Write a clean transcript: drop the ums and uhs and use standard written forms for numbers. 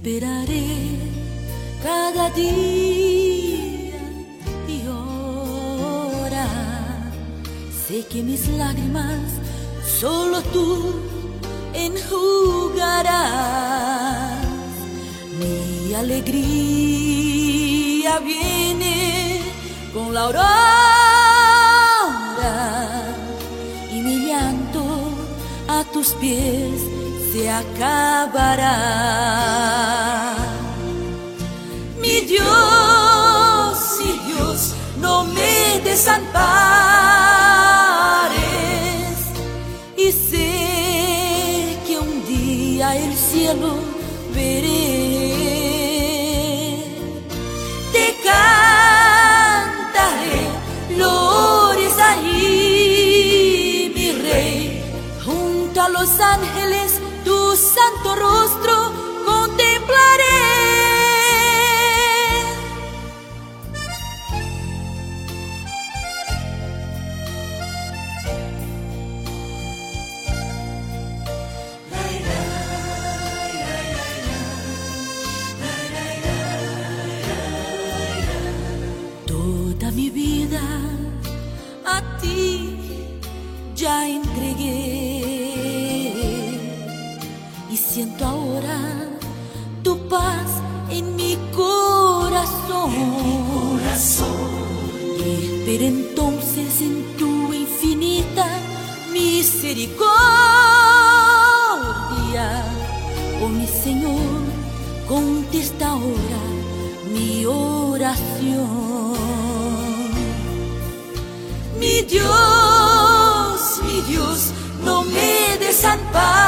esperaré cada día y hora. Sé que mis lágrimas solo tú enjugarás. Mi alegría viene con la aurora y mi llanto a tus pies se acabará. Mi Dios, no me desampares, y sé que un día el cielo veré. Te cantaré glorias allí, mi Rey, junto a los ángeles tu santo rostro contemplaré. Toda mi vida a ti ya entregué, y siento ahora tu paz en mi corazón. Espera entonces en tu infinita misericordia. Oh mi Señor, contesta ahora mi oración. Mi Dios, no me desampares,